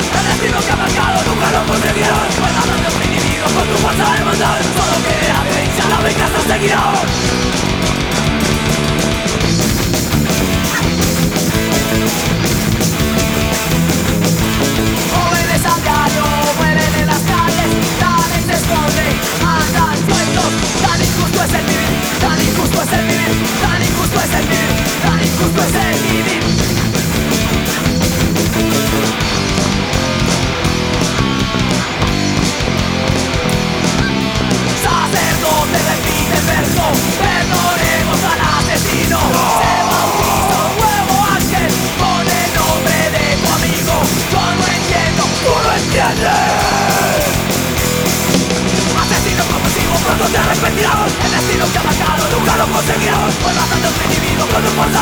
El destino que ha marcado nunca lo conseguirán. Pues matando a un individuo con tu fuerza de maldad. Solo queda violencia, la venganza seguirá. Jóvenes a diario mueren en las calles, nadie se esconde, andan sueltos. Tan injusto es el vivir, tan injusto es el vivir, tan injusto es el vivir, tan injusto es el vivir. Sacerdote repite el verso, perdonemos al asesino. Se bautiza un nuevo ángel con el nombre de tu amigo. Yo no entiendo, tú no entiendes. Asesino compulsivo, pronto te arrepentirás. El destino que ha marcado nunca lo conseguirás. Pues matando a un individuo con tu fuerza